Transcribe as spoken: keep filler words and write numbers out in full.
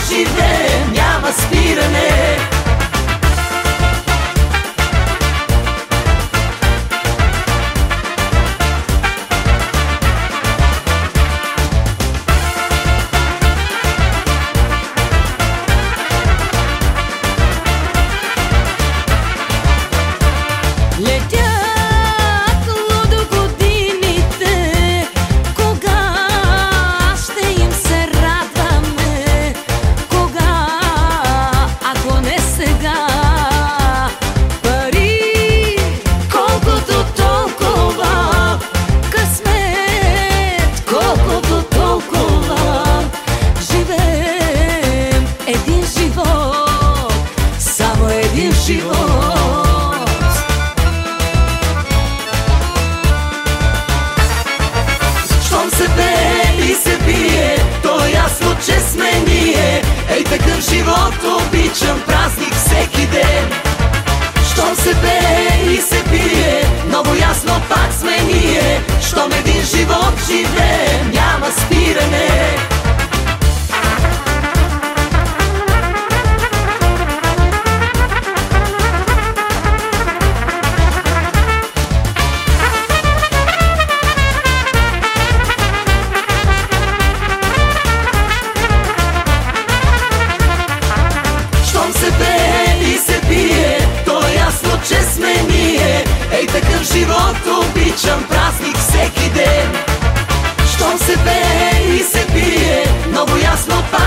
живеем, няма спиране. Живот. Щом се пее и се пие, то е ясно, че сме ние. Ей, такъв живот обичам, празник всеки ден. Щом се пее и се пие, много ясно пак сме ние. Щом един живот живеем, няма спиране. Такъв живот обичам, празник всеки ден. Щом се пее и се пие, много ясно